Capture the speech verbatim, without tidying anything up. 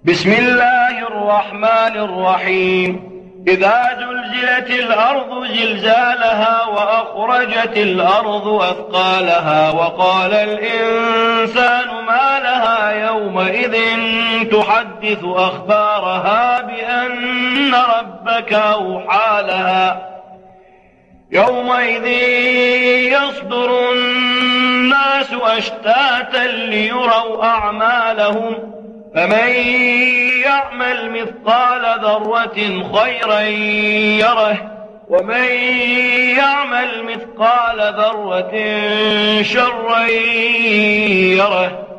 بسم الله الرحمن الرحيم. إذا زلزلت الأرض زلزالها وأخرجت الأرض أثقالها وقال الإنسان ما لها يومئذ تحدث أخبارها بأن ربك أوحى لها يومئذ يصدر الناس أشتاتا ليروا أعمالهم فمن يعمل مثقال ذرة خيرا يره ومن يعمل مثقال ذرة شرا يره.